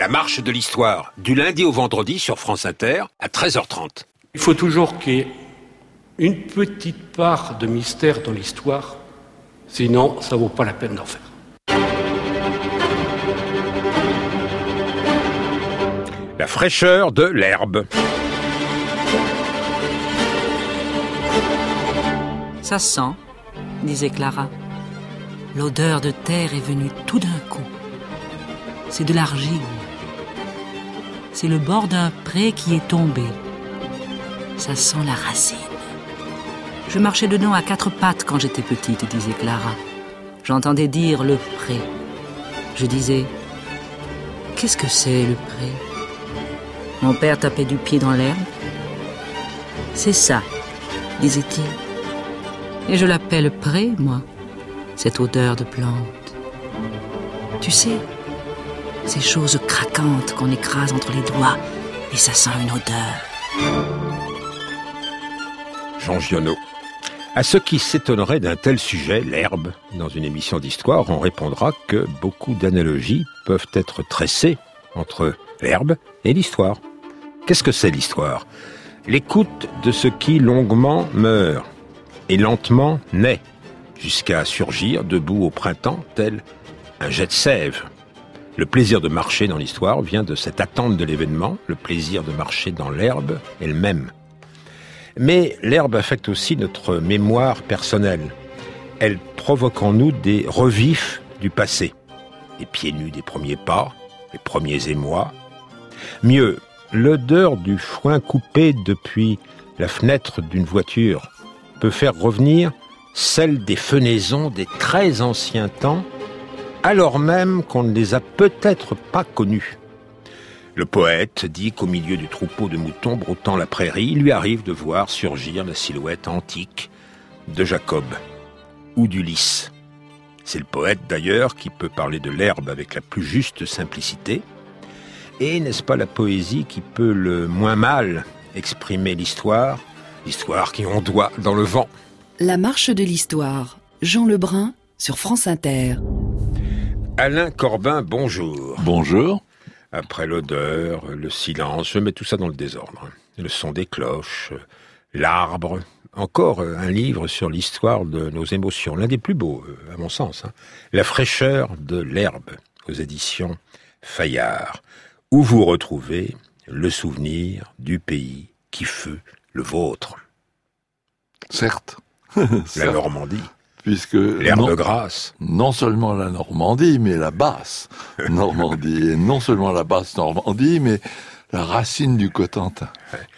marche de l'histoire, du lundi au vendredi sur France Inter à 13h30. Il faut toujours qu'il y ait une petite part de mystère dans l'histoire, sinon ça vaut pas la peine d'en faire. La fraîcheur de l'herbe. Ça sent, disait Clara. L'odeur de terre est venue tout d'un coup. C'est de l'argile. C'est le bord d'un pré qui est tombé. Ça sent la racine. Je marchais dedans à 4 pattes quand j'étais petite, disait Clara. J'entendais dire le pré. Je disais, qu'est-ce que c'est le pré ? Mon père tapait du pied dans l'herbe. C'est ça, disait-il. Et je l'appelle pré, moi, cette odeur de plante. Tu sais, ces choses craquantes qu'on écrase entre les doigts et ça sent une odeur. Jean Giono. À ceux qui s'étonneraient d'un tel sujet, l'herbe, dans une émission d'histoire, on répondra que beaucoup d'analogies peuvent être tressées entre l'herbe et l'histoire. Qu'est-ce que c'est l'histoire ? L'écoute de ce qui longuement meurt et lentement naît, jusqu'à surgir debout au printemps, tel un jet de sève. Le plaisir de marcher dans l'histoire vient de cette attente de l'événement, le plaisir de marcher dans l'herbe elle-même. Mais l'herbe affecte aussi notre mémoire personnelle. Elle provoque en nous des revifs du passé. Les pieds nus des premiers pas, les premiers émois. Mieux, l'odeur du foin coupé depuis la fenêtre d'une voiture peut faire revenir celle des fenaisons des très anciens temps, alors même qu'on ne les a peut-être pas connus. Le poète dit qu'au milieu du troupeau de moutons broutant la prairie, il lui arrive de voir surgir la silhouette antique de Jacob ou d'Ulysse. C'est le poète d'ailleurs qui peut parler de l'herbe avec la plus juste simplicité. Et n'est-ce pas la poésie qui peut le moins mal exprimer l'histoire qui ondoie dans le vent. La marche de l'histoire, Jean Lebrun sur France Inter. Alain Corbin, bonjour. Bonjour. Après l'odeur, le silence, je mets tout ça dans le désordre. Le son des cloches, l'arbre, encore un livre sur l'histoire de nos émotions, l'un des plus beaux, à mon sens. La fraîcheur de l'herbe, aux éditions Fayard, où vous retrouvez le souvenir du pays qui fut le vôtre. Certes. La Normandie. Puisque l'herbe grasse. Non seulement la Normandie, mais la basse Normandie. Et non seulement la basse Normandie, mais la racine du Cotentin.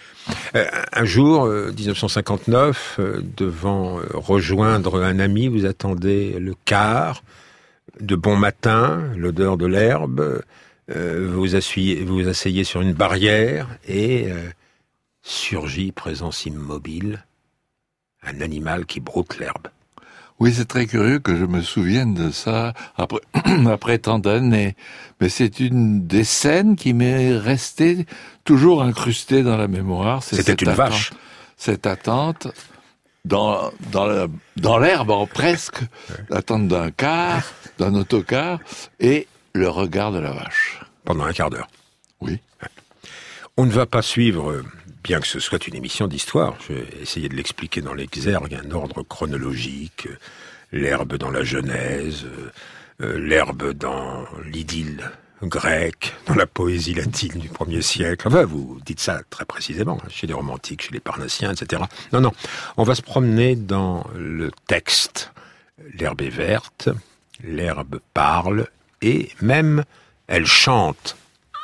Un jour, 1959, devant rejoindre un ami, vous attendez le car, de bon matin, l'odeur de l'herbe, vous vous asseyez sur une barrière et surgit, présence immobile, un animal qui broute l'herbe. Oui, c'est très curieux que je me souvienne de ça après tant d'années. Mais c'est une des scènes qui m'est restée toujours incrustée dans la mémoire. C'était une vache. Cette attente dans l'herbe, presque, l'attente d'un car, d'un autocar, et le regard de la vache. Pendant un quart d'heure. Oui. On ne va pas suivre, bien que ce soit une émission d'histoire, je vais essayer de l'expliquer dans l'exergue, un ordre chronologique, l'herbe dans la Genèse, l'herbe dans l'idylle grecque, dans la poésie latine du 1er siècle. Enfin, vous dites ça très précisément, chez les romantiques, chez les parnassiens, etc. Non, on va se promener dans le texte. L'herbe est verte, l'herbe parle, et même elle chante.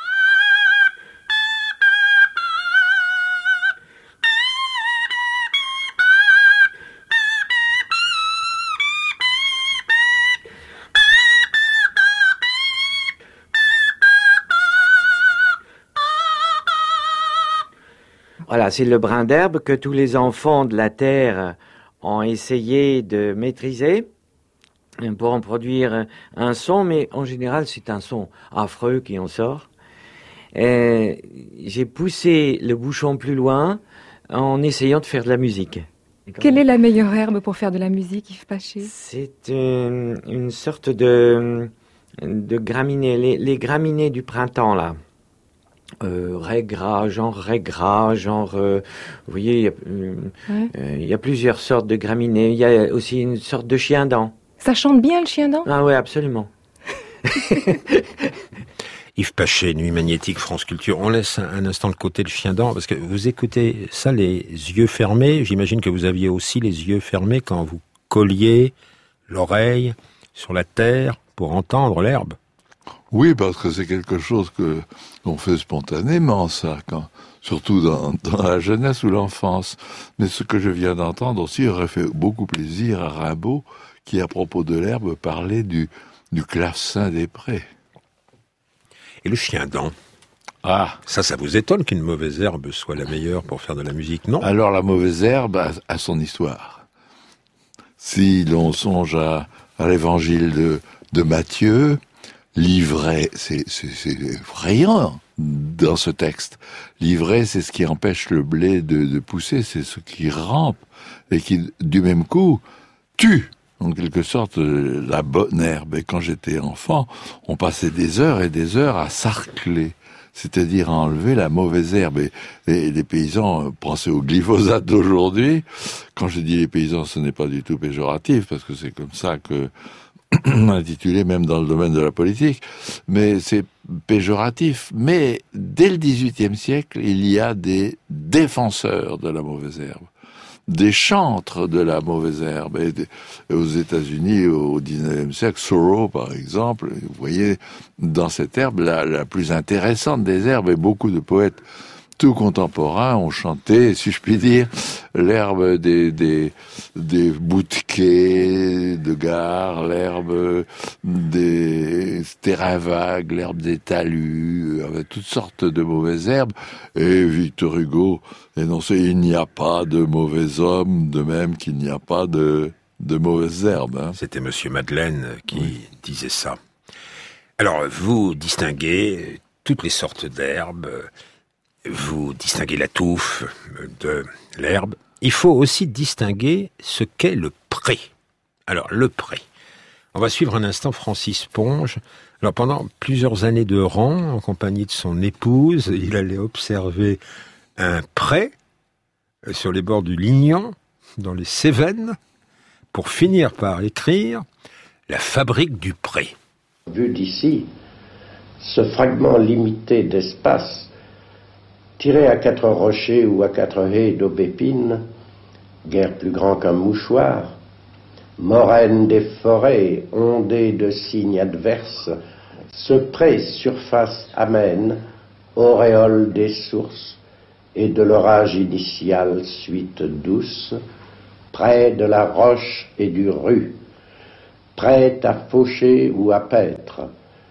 Voilà, c'est le brin d'herbe que tous les enfants de la terre ont essayé de maîtriser pour en produire un son, mais en général c'est un son affreux qui en sort. J'ai poussé le bouchon plus loin en essayant de faire de la musique. Quelle est la meilleure herbe pour faire de la musique, Yves Paché ? C'est une sorte de de graminées, les graminées du printemps, là. Raie gras, vous voyez, il y a plusieurs sortes de graminées. Il y a aussi une sorte de chien-dent. Ça chante bien, le chien-dent ? Ah oui, absolument. Yves Pachet, Nuit magnétique, France Culture. On laisse un instant de côté le chien-dent, parce que vous écoutez ça les yeux fermés. J'imagine que vous aviez aussi les yeux fermés quand vous colliez l'oreille sur la terre pour entendre l'herbe. Oui, parce que c'est quelque chose qu'on fait spontanément, ça, surtout dans la jeunesse ou l'enfance. Mais ce que je viens d'entendre aussi aurait fait beaucoup plaisir à Rimbaud, qui, à propos de l'herbe, parlait du clavecin des prés. Et le chien-dent? Ah, ça vous étonne qu'une mauvaise herbe soit la meilleure pour faire de la musique, non? Alors la mauvaise herbe a son histoire. Si l'on songe à l'évangile de Matthieu, l'ivraie, c'est effrayant dans ce texte. L'ivraie, c'est ce qui empêche le blé de pousser, c'est ce qui rampe et qui, du même coup, tue, en quelque sorte, la bonne herbe. Et quand j'étais enfant, on passait des heures et des heures à sarcler, c'est-à-dire à enlever la mauvaise herbe. Et les paysans pensaient au glyphosate d'aujourd'hui. Quand je dis les paysans, ce n'est pas du tout péjoratif, parce que c'est comme ça que intitulé même dans le domaine de la politique, mais c'est péjoratif. Mais dès le XVIIIe siècle, il y a des défenseurs de la mauvaise herbe, des chantres de la mauvaise herbe. Et aux États-Unis, au XIXe siècle, Thoreau, par exemple, vous voyez, dans cette herbe, la plus intéressante des herbes, et beaucoup de poètes tout contemporains ont chanté, si je puis dire, l'herbe des bouquets de gare, l'herbe des terrains vagues, l'herbe des talus, avec toutes sortes de mauvaises herbes. Et Victor Hugo énonçait: il n'y a pas de mauvais homme, de même qu'il n'y a pas de mauvaises herbes. Hein. C'était Monsieur Madeleine qui disait ça. Alors, vous distinguez toutes les sortes d'herbes. Vous distinguez la touffe de l'herbe. Il faut aussi distinguer ce qu'est le pré. Alors, le pré. On va suivre un instant Francis Ponge. Alors, pendant plusieurs années de rang, en compagnie de son épouse, il allait observer un pré sur les bords du Lignan, dans les Cévennes, pour finir par écrire « La fabrique du pré ». Vu d'ici, ce fragment limité d'espace tiré à 4 rochers ou à 4 haies d'aubépine, guère plus grand qu'un mouchoir, moraine des forêts, ondée de signes adverses, ce pré surface amène, auréole des sources, et de l'orage initial suite douce, près de la roche et du rue, prête à faucher ou à paître,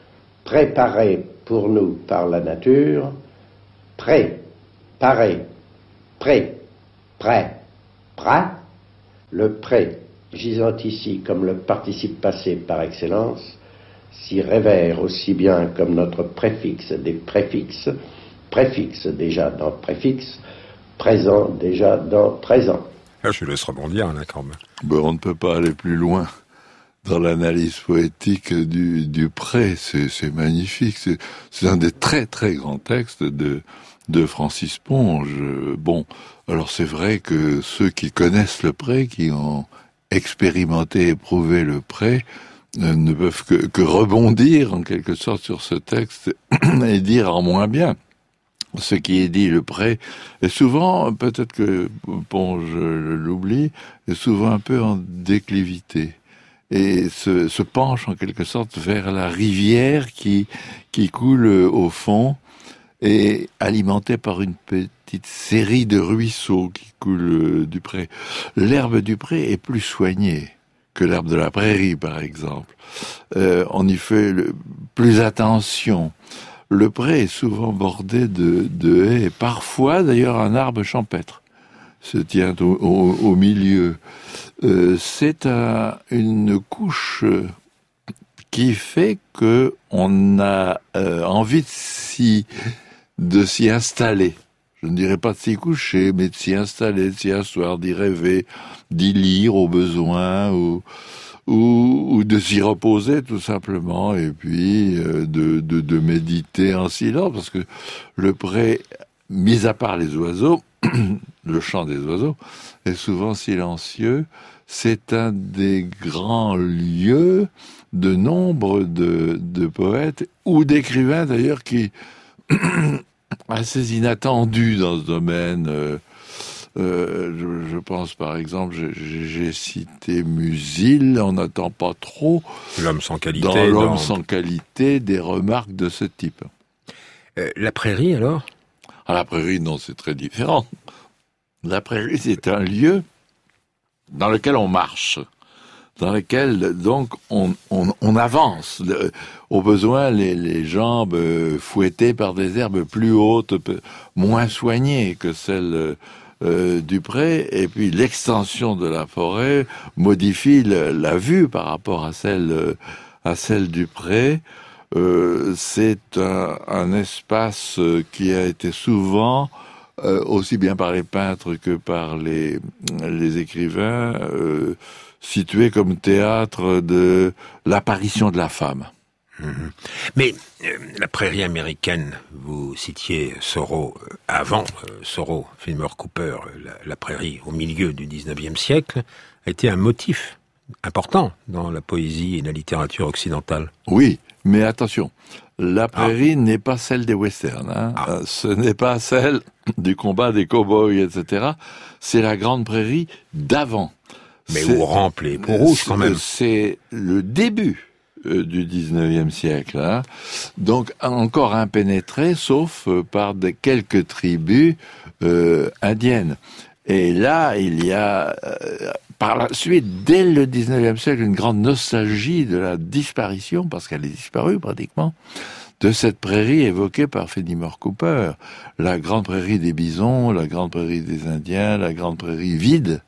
préparée pour nous par la nature, prêt, paré, prêt, prêt, prêt, le prêt, gisant ici comme le participe passé par excellence, s'y révère aussi bien comme notre préfixe des préfixes, préfixe déjà dans préfixe, présent déjà dans présent. Je laisse rebondir, là, quand même. Ben, on ne peut pas aller plus loin dans l'analyse poétique du pré. C'est magnifique. C'est un des très très grands textes de Francis Ponge. Bon, alors c'est vrai que ceux qui connaissent le pré, qui ont expérimenté, éprouvé le pré, ne peuvent que rebondir en quelque sorte sur ce texte et dire en moins bien ce qui est dit. Le pré est souvent, peut-être que Ponge l'oublie, est souvent un peu en déclivité et se penche en quelque sorte vers la rivière qui coule au fond et alimentée par une petite série de ruisseaux qui coulent du pré. L'herbe du pré est plus soignée que l'herbe de la prairie, par exemple. On y fait plus attention. Le pré est souvent bordé de haies, et parfois d'ailleurs un arbre champêtre se tient au milieu. C'est une couche qui fait que on a envie de s'y installer. Je ne dirais pas de s'y coucher, mais de s'y installer, de s'y asseoir, d'y rêver, d'y lire au besoin, ou ou de s'y reposer tout simplement, et puis de méditer en silence, parce que le pré, mis à part les oiseaux, le chant des oiseaux est souvent silencieux. C'est un des grands lieux de nombre de poètes ou d'écrivains d'ailleurs qui assez inattendus dans ce domaine. Je pense par exemple, j'ai cité Musil, on n'attend pas trop. L'homme sans qualité. Dans L'homme sans qualité, des remarques de ce type. La prairie alors ? Ah, la prairie, non, c'est très différent. La prairie, c'est un lieu dans lequel on marche, dans lequel donc on avance. Au besoin, les jambes fouettées par des herbes plus hautes, moins soignées que celles du pré, et puis l'extension de la forêt modifie la vue par rapport à celle du pré. C'est un espace qui a été souvent, aussi bien par les peintres que par les écrivains, situé comme théâtre de l'apparition de la femme. Mais la prairie américaine, vous citiez Thoreau avant Thoreau, Fillmore Cooper, la prairie au milieu du 19e siècle, a été un motif important dans la poésie et la littérature occidentale. Oui, mais attention, la prairie n'est pas celle des westerns, hein. Ce n'est pas celle du combat des cow-boys, etc. C'est la grande prairie d'avant. Mais où rampent les peaux-rouges quand même. C'est le début du 19e siècle, hein. Donc encore impénétré, sauf par quelques tribus indiennes. Et là, il y a par la suite, dès le 19e siècle, une grande nostalgie de la disparition, parce qu'elle est disparue pratiquement, de cette prairie évoquée par Fenimore Cooper. La grande prairie des bisons, la grande prairie des Indiens, la grande prairie vide,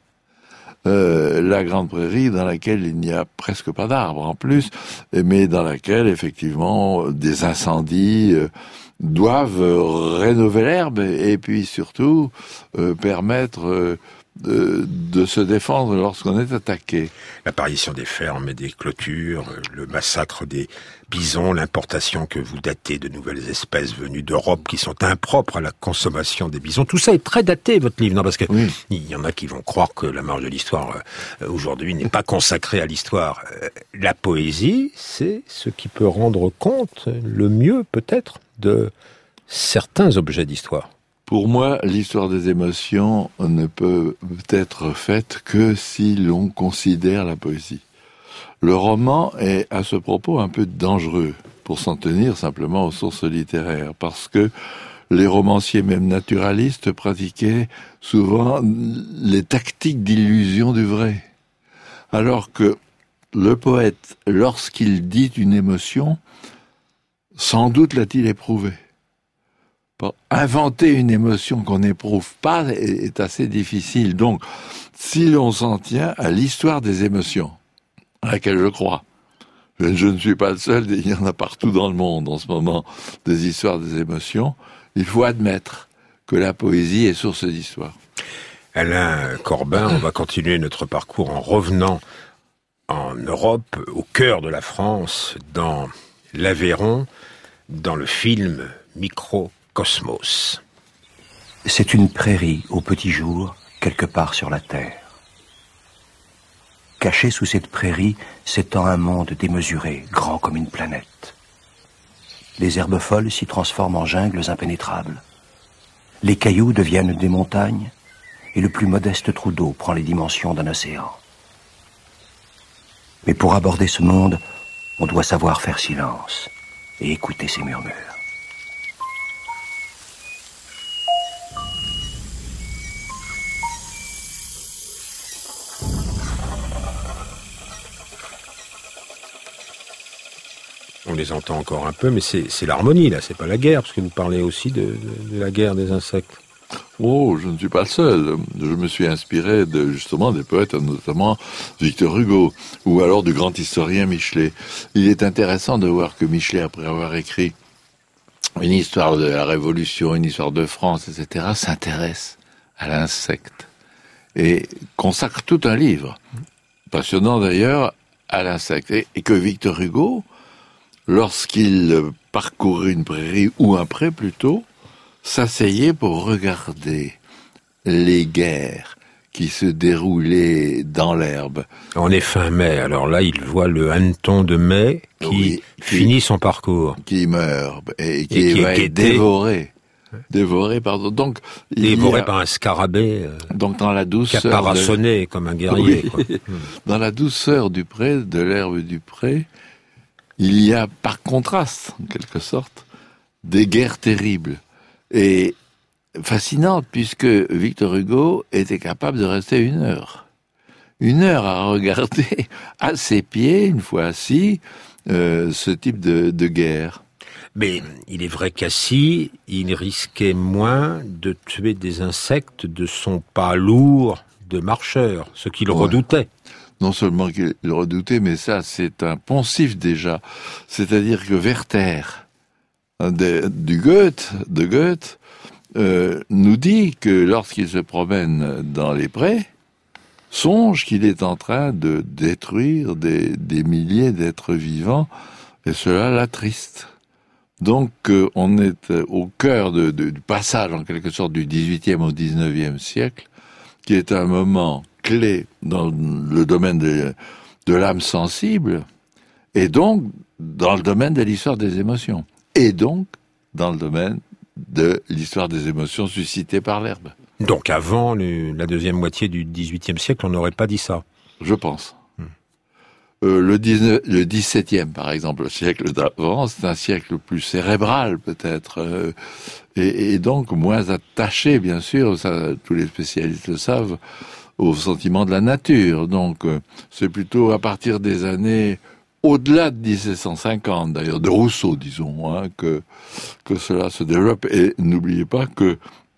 la grande prairie dans laquelle il n'y a presque pas d'arbres en plus, mais dans laquelle effectivement des incendies doivent rénover l'herbe et puis surtout permettre de se défendre lorsqu'on est attaqué. L'apparition des fermes et des clôtures, le massacre des bisons, l'importation que vous datez de nouvelles espèces venues d'Europe qui sont impropres à la consommation des bisons, tout ça est très daté, votre livre, non? Parce que oui. Il y en a qui vont croire que la marge de l'histoire aujourd'hui n'est pas consacrée à l'histoire. La poésie, c'est ce qui peut rendre compte le mieux peut-être de certains objets d'histoire. Pour moi, l'histoire des émotions ne peut être faite que si l'on considère la poésie. Le roman est, à ce propos, un peu dangereux pour s'en tenir simplement aux sources littéraires, parce que les romanciers, même naturalistes, pratiquaient souvent les tactiques d'illusion du vrai. Alors que le poète, lorsqu'il dit une émotion, sans doute l'a-t-il éprouvée. Inventer une émotion qu'on n'éprouve pas est assez difficile. Donc, si l'on s'en tient à l'histoire des émotions, à laquelle je crois, je ne suis pas le seul, il y en a partout dans le monde en ce moment, des histoires des émotions, il faut admettre que la poésie est source d'histoire. Alain Corbin, on va continuer notre parcours en revenant en Europe, au cœur de la France, dans l'Aveyron, dans le film Microcosmos. C'est une prairie au petit jour, quelque part sur la terre. Caché sous cette prairie s'étend un monde démesuré, grand comme une planète. Les herbes folles s'y transforment en jungles impénétrables. Les cailloux deviennent des montagnes, et le plus modeste trou d'eau prend les dimensions d'un océan. Mais pour aborder ce monde, on doit savoir faire silence et écouter ses murmures. On les entend encore un peu, mais c'est l'harmonie, là, c'est pas la guerre, parce que vous parlez aussi de la guerre des insectes. Oh, je ne suis pas le seul. Je me suis inspiré justement des poètes, notamment Victor Hugo, ou alors du grand historien Michelet. Il est intéressant de voir que Michelet, après avoir écrit une histoire de la Révolution, une histoire de France, etc., s'intéresse à l'insecte et consacre tout un livre, passionnant d'ailleurs, à l'insecte. Et que Victor Hugo, lorsqu'il parcourait une prairie, ou un pré plutôt, s'asseyait pour regarder les guerres qui se déroulaient dans l'herbe. On est fin mai, alors là, il voit le hanneton de mai qui finit son parcours. Qui meurt, et qui va être dévoré. Dévoré, pardon. Donc, dévoré par un scarabée. Donc, dans la douceur. Qui a parassonné comme un guerrier. Oui. Quoi. Dans la douceur du pré, de l'herbe du pré, il y a, par contraste, en quelque sorte, des guerres terribles. Et fascinantes, puisque Victor Hugo était capable de rester 1 heure. 1 heure à regarder à ses pieds, une fois assis, ce type de guerre. Mais il est vrai qu'assis, il risquait moins de tuer des insectes de son pas lourd de marcheur, ce qu'il redoutait. Non seulement qu'il le redoutait, mais ça, c'est un poncif déjà. C'est-à-dire que Werther, de Goethe, nous dit que lorsqu'il se promène dans les prés, songe qu'il est en train de détruire des milliers d'êtres vivants, et cela l'attriste. Donc, on est au cœur du passage, en quelque sorte, du XVIIIe au XIXe siècle, qui est un moment clé dans le domaine de l'âme sensible, et donc dans le domaine de l'histoire des émotions, et donc dans le domaine de l'histoire des émotions suscitées par l'herbe. Donc avant la deuxième moitié du XVIIIe siècle, on n'aurait pas dit ça. Je pense. Le XVIIe, par exemple, le siècle d'avant, c'est un siècle plus cérébral, peut-être, et donc moins attaché, bien sûr, ça, tous les spécialistes le savent, au sentiment de la nature. Donc, c'est plutôt à partir des années au-delà de 1750, d'ailleurs, de Rousseau, disons, que cela se développe. Et n'oubliez pas que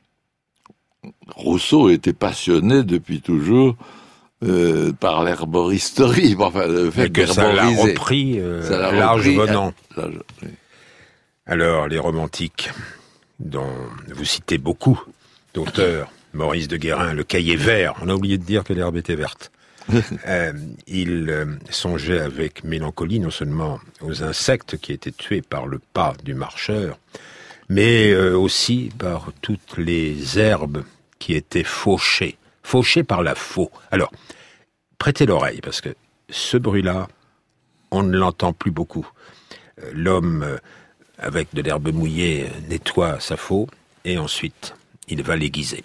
Rousseau était passionné depuis toujours par l'herboristerie, enfin le fait que ça l'a repris large venant. Oui. Alors, les romantiques, dont vous citez beaucoup d'auteurs, Maurice de Guérin, le cahier vert, on a oublié de dire que l'herbe était verte. Il songeait avec mélancolie non seulement aux insectes qui étaient tués par le pas du marcheur, mais aussi par toutes les herbes qui étaient fauchées par la faux. Alors, prêtez l'oreille, parce que ce bruit-là, on ne l'entend plus beaucoup. L'homme, avec de l'herbe mouillée, nettoie sa faux, et ensuite, il va l'aiguiser.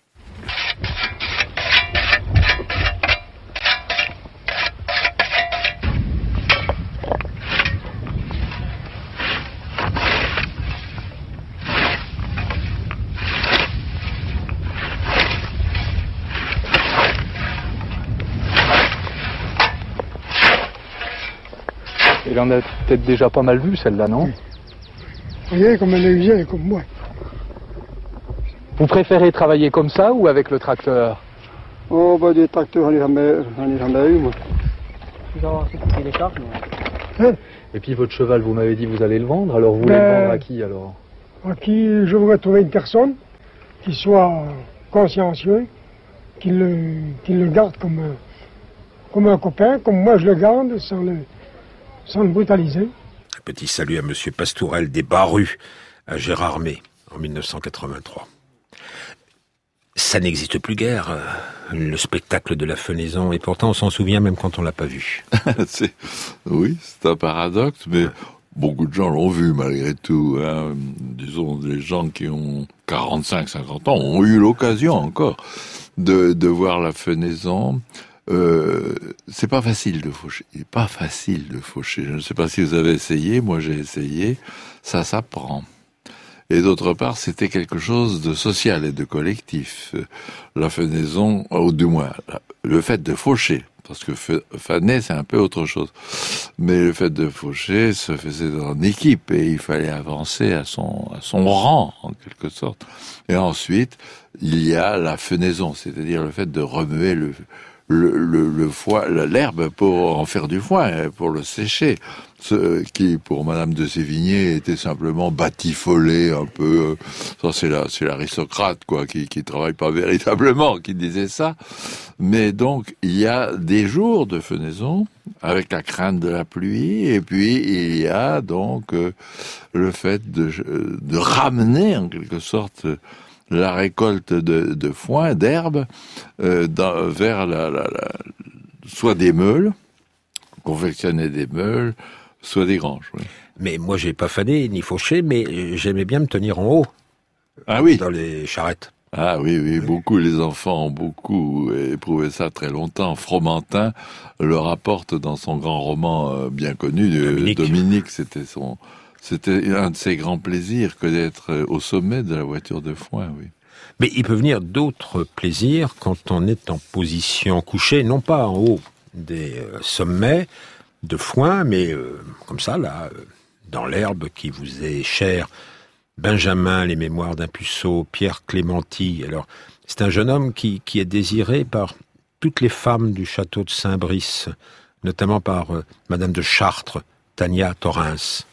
Il en a peut-être déjà pas mal vu, celle-là, non? Vous voyez, comme elle est vieille, comme moi. Vous préférez travailler comme ça ou avec le tracteur? Oh, bah, des tracteurs, j'en ai jamais eu, moi. Vous avez les charges, Et puis votre cheval, vous m'avez dit, vous allez le vendre, alors vous voulez le vendre à qui, alors? À qui je voudrais trouver une personne qui soit consciencieux, qui le garde comme un copain, comme moi je le garde, sans le brutaliser. Un petit salut à Monsieur Pastourel des Barrues, à Gérardmer, en 1983. Ça n'existe plus guère, le spectacle de la fenaison, et pourtant on s'en souvient même quand on l'a pas vu. Oui, c'est un paradoxe, mais beaucoup de gens l'ont vu malgré tout. Disons, les gens qui ont 45-50 ans ont eu l'occasion encore de voir la fenaison. C'est pas facile de faucher. Il est pas facile de faucher. Je ne sais pas si vous avez essayé. Moi, j'ai essayé. Ça s'apprend. Et d'autre part, c'était quelque chose de social et de collectif. La fenaison, ou du moins, le fait de faucher, parce que faner, c'est un peu autre chose. Mais le fait de faucher se faisait en équipe et il fallait avancer à son rang, en quelque sorte. Et ensuite, il y a la fenaison, c'est-à-dire le fait de remuer le foin, l'herbe pour en faire du foin, pour le sécher. Ce qui, pour Madame de Sévigné, était simplement batifolé un peu. Ça, c'est l'aristocrate, quoi, qui travaille pas véritablement, qui disait ça. Mais donc, il y a des jours de fenaison, avec la crainte de la pluie, et puis il y a donc le fait de ramener, en quelque sorte, la récolte de foin, d'herbe, vers soit des meules, confectionner des meules, soit des granges. Oui. Mais moi, j'ai pas fané ni fauché, mais j'aimais bien me tenir en haut. Ah oui. Dans les charrettes. Ah oui, beaucoup, les enfants ont beaucoup éprouvé ça très longtemps. Fromentin le rapporte dans son grand roman bien connu, Dominique, c'était un de ses grands plaisirs que d'être au sommet de la voiture de foin, oui. Mais il peut venir d'autres plaisirs quand on est en position couchée, non pas en haut des sommets de foin, mais comme ça, là, dans l'herbe qui vous est chère. Benjamin, les mémoires d'un puceau, Pierre Clémenti. Alors, c'est un jeune homme qui est désiré par toutes les femmes du château de Saint-Brice, notamment par Madame de Chartres, Tania Torrens.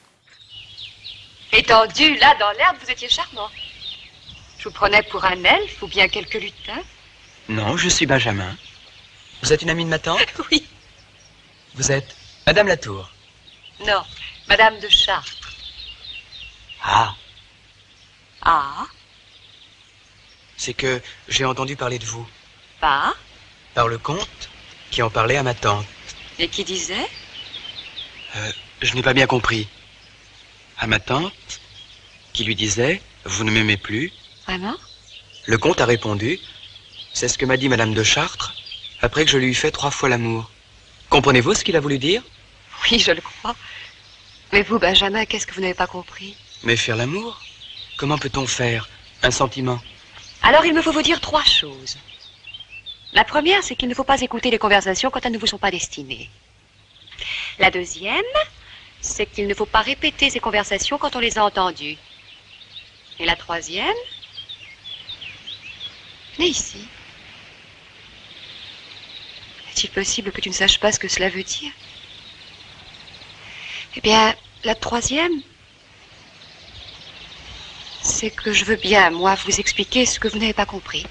Étendu, là, dans l'herbe, vous étiez charmant. Je vous prenais pour un elfe ou bien quelque lutin. Non, je suis Benjamin. Vous êtes une amie de ma tante? Oui. Vous êtes Madame Latour? Non, Madame de Chartres. Ah. Ah. C'est que j'ai entendu parler de vous. Pas? Par le comte qui en parlait à ma tante. Et qui disait? Je n'ai pas bien compris. À ma tante, qui lui disait, vous ne m'aimez plus. Vraiment? Le comte a répondu, c'est ce que m'a dit Madame de Chartres, après que je lui ai fait 3 fois l'amour. Comprenez-vous ce qu'il a voulu dire? Oui, je le crois. Mais vous, Benjamin, qu'est-ce que vous n'avez pas compris? Mais faire l'amour? Comment peut-on faire un sentiment? Alors il me faut vous dire 3 choses. La première, c'est qu'il ne faut pas écouter les conversations quand elles ne vous sont pas destinées. La deuxième, c'est qu'il ne faut pas répéter ces conversations quand on les a entendues. Et la troisième... Venez ici. Est-il possible que tu ne saches pas ce que cela veut dire? Eh bien, la troisième... c'est que je veux bien, moi, vous expliquer ce que vous n'avez pas compris.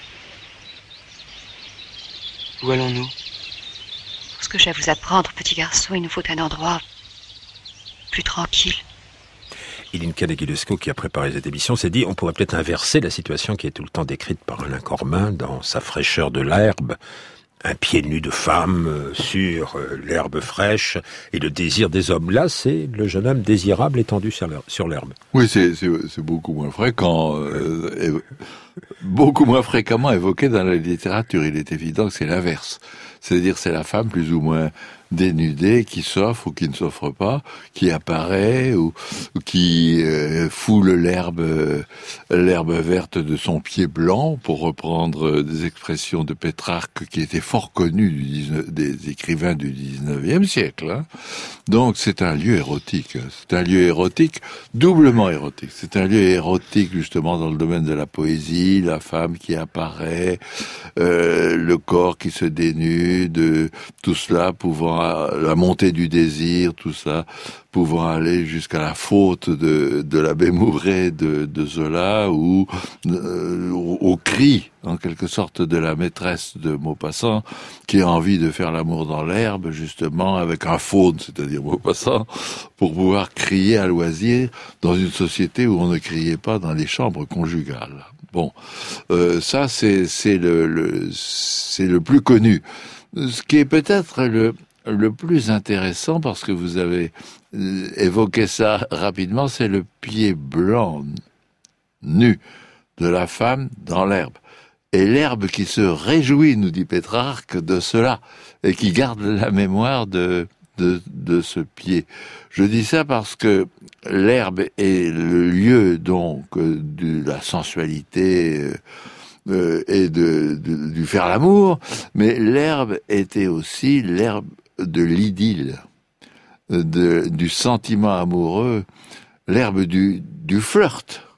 Où allons-nous? Pour ce que j'ai à vous apprendre, petit garçon, il nous faut un endroit plus tranquille. Ilinka Neguilesco, qui a préparé cette émission, s'est dit on pourrait peut-être inverser la situation qui est tout le temps décrite par Alain Cormin dans Sa fraîcheur de l'herbe. Un pied nu de femme sur l'herbe fraîche et le désir des hommes. Là, c'est le jeune homme désirable étendu sur l'herbe. Oui, c'est beaucoup moins fréquent, beaucoup moins fréquemment évoqué dans la littérature. Il est évident que c'est l'inverse. C'est-à-dire c'est la femme plus ou moins dénudée qui s'offre ou qui ne s'offre pas, qui apparaît ou qui foule l'herbe verte de son pied blanc, pour reprendre des expressions de Pétrarque qui étaient fort connues des écrivains du 19e siècle. Hein. Donc c'est un lieu érotique. C'est un lieu érotique, doublement érotique. C'est un lieu érotique justement dans le domaine de la poésie, la femme qui apparaît, le corps qui se dénude, tout cela pouvant, la montée du désir, tout ça pouvant aller jusqu'à la faute de l'abbé Mouret de Zola, ou au cri, en quelque sorte, de la maîtresse de Maupassant, qui a envie de faire l'amour dans l'herbe, justement, avec un faune, c'est-à-dire Maupassant, pour pouvoir crier à loisir dans une société où on ne criait pas dans les chambres conjugales. Bon, ça c'est le plus connu. Ce qui est peut-être le plus intéressant, parce que vous avez évoqué ça rapidement, c'est le pied blanc, nu, de la femme dans l'herbe. Et l'herbe qui se réjouit, nous dit Pétrarque, de cela, et qui garde la mémoire de ce pied. Je dis ça parce que l'herbe est le lieu, donc, de la sensualité et du faire l'amour, mais l'herbe était aussi l'herbe de l'idylle, du sentiment amoureux, l'herbe du flirt,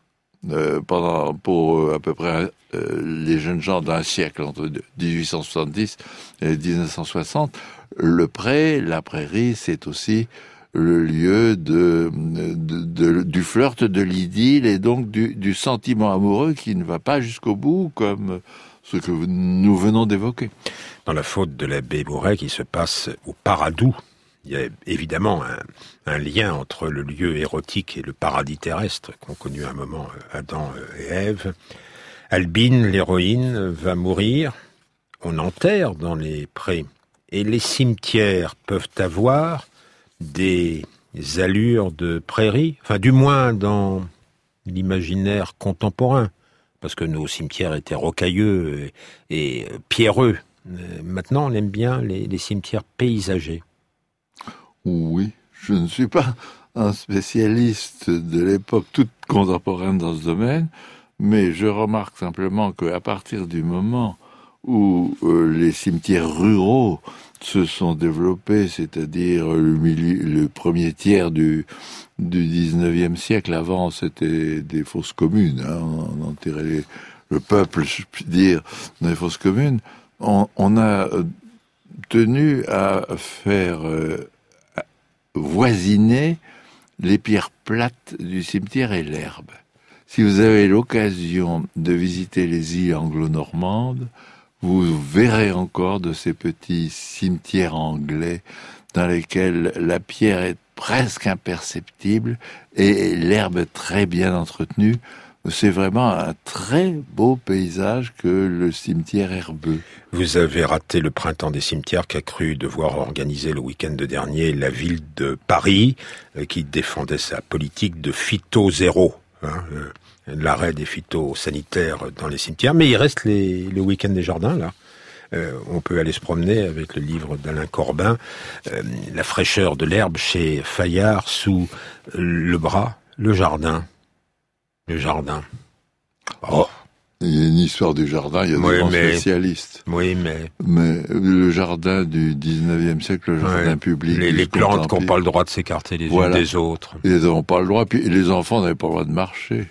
pour à peu près les jeunes gens d'un siècle, entre 1870 et 1960, le pré, la prairie, c'est aussi le lieu du flirt, de l'idylle et donc du sentiment amoureux qui ne va pas jusqu'au bout, comme ce que nous venons d'évoquer. Dans la faute de l'abbé Mouret qui se passe au Paradou, il y a évidemment un lien entre le lieu érotique et le paradis terrestre qu'ont connu à un moment Adam et Ève. Albine, l'héroïne, va mourir. On enterre dans les prés. Et les cimetières peuvent avoir des allures de prairie, enfin du moins dans l'imaginaire contemporain, parce que nos cimetières étaient rocailleux et pierreux. Maintenant, on aime bien les cimetières paysagers. Oui, je ne suis pas un spécialiste de l'époque toute contemporaine dans ce domaine, mais je remarque simplement qu'à partir du moment où les cimetières ruraux se sont développés, c'est-à-dire le premier tiers du 19e siècle. Avant, c'était des fosses communes, on enterrait le peuple, je puis dire, dans les fosses communes. On a tenu à faire voisiner les pierres plates du cimetière et l'herbe. Si vous avez l'occasion de visiter les îles anglo-normandes, vous verrez encore de ces petits cimetières anglais dans lesquels la pierre est presque imperceptible et l'herbe très bien entretenue. C'est vraiment un très beau paysage que le cimetière herbeux. Vous avez raté le printemps des cimetières qu'a cru devoir organiser le week-end dernier la ville de Paris, qui défendait sa politique de phyto-zéro, l'arrêt des phytosanitaires dans les cimetières. Mais il reste le week-end des jardins, là. On peut aller se promener avec le livre d'Alain Corbin, La fraîcheur de l'herbe chez Fayard, sous le bras, le jardin. Le jardin. Oh. Il y a une histoire du jardin, il y a des grands spécialistes. Oui, mais le jardin du 19e siècle, le jardin public. Les plantes qui n'ont pas le droit de s'écarter les unes des autres. Ils n'ont pas le droit, puis les enfants n'avaient pas le droit de marcher.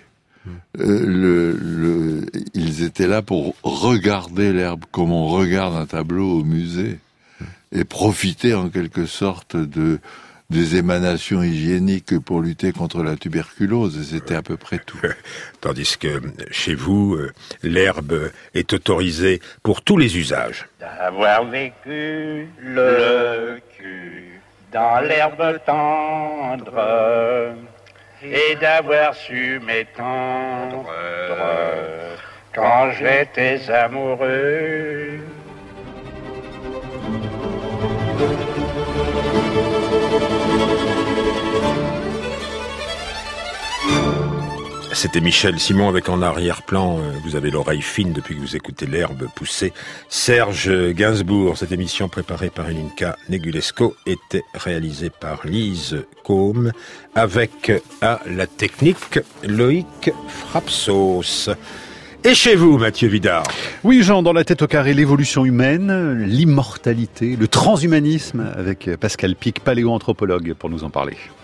Ils étaient là pour regarder l'herbe comme on regarde un tableau au musée et profiter en quelque sorte des émanations hygiéniques pour lutter contre la tuberculose, et c'était à peu près tout. Tandis que chez vous, l'herbe est autorisée pour tous les usages. D'avoir vécu le cul dans l'herbe tendre et d'avoir su m'étendre quand j'étais amoureux. C'était Michel Simon avec en arrière-plan, vous avez l'oreille fine depuis que vous écoutez l'herbe pousser, Serge Gainsbourg. Cette émission préparée par Elinka Negulesco était réalisée par Lise Côme avec à la technique Loïc Frapsos. Et chez vous, Mathieu Vidard? Oui, Jean, dans la tête au carré, l'évolution humaine, l'immortalité, le transhumanisme avec Pascal Pic, paléoanthropologue, pour nous en parler.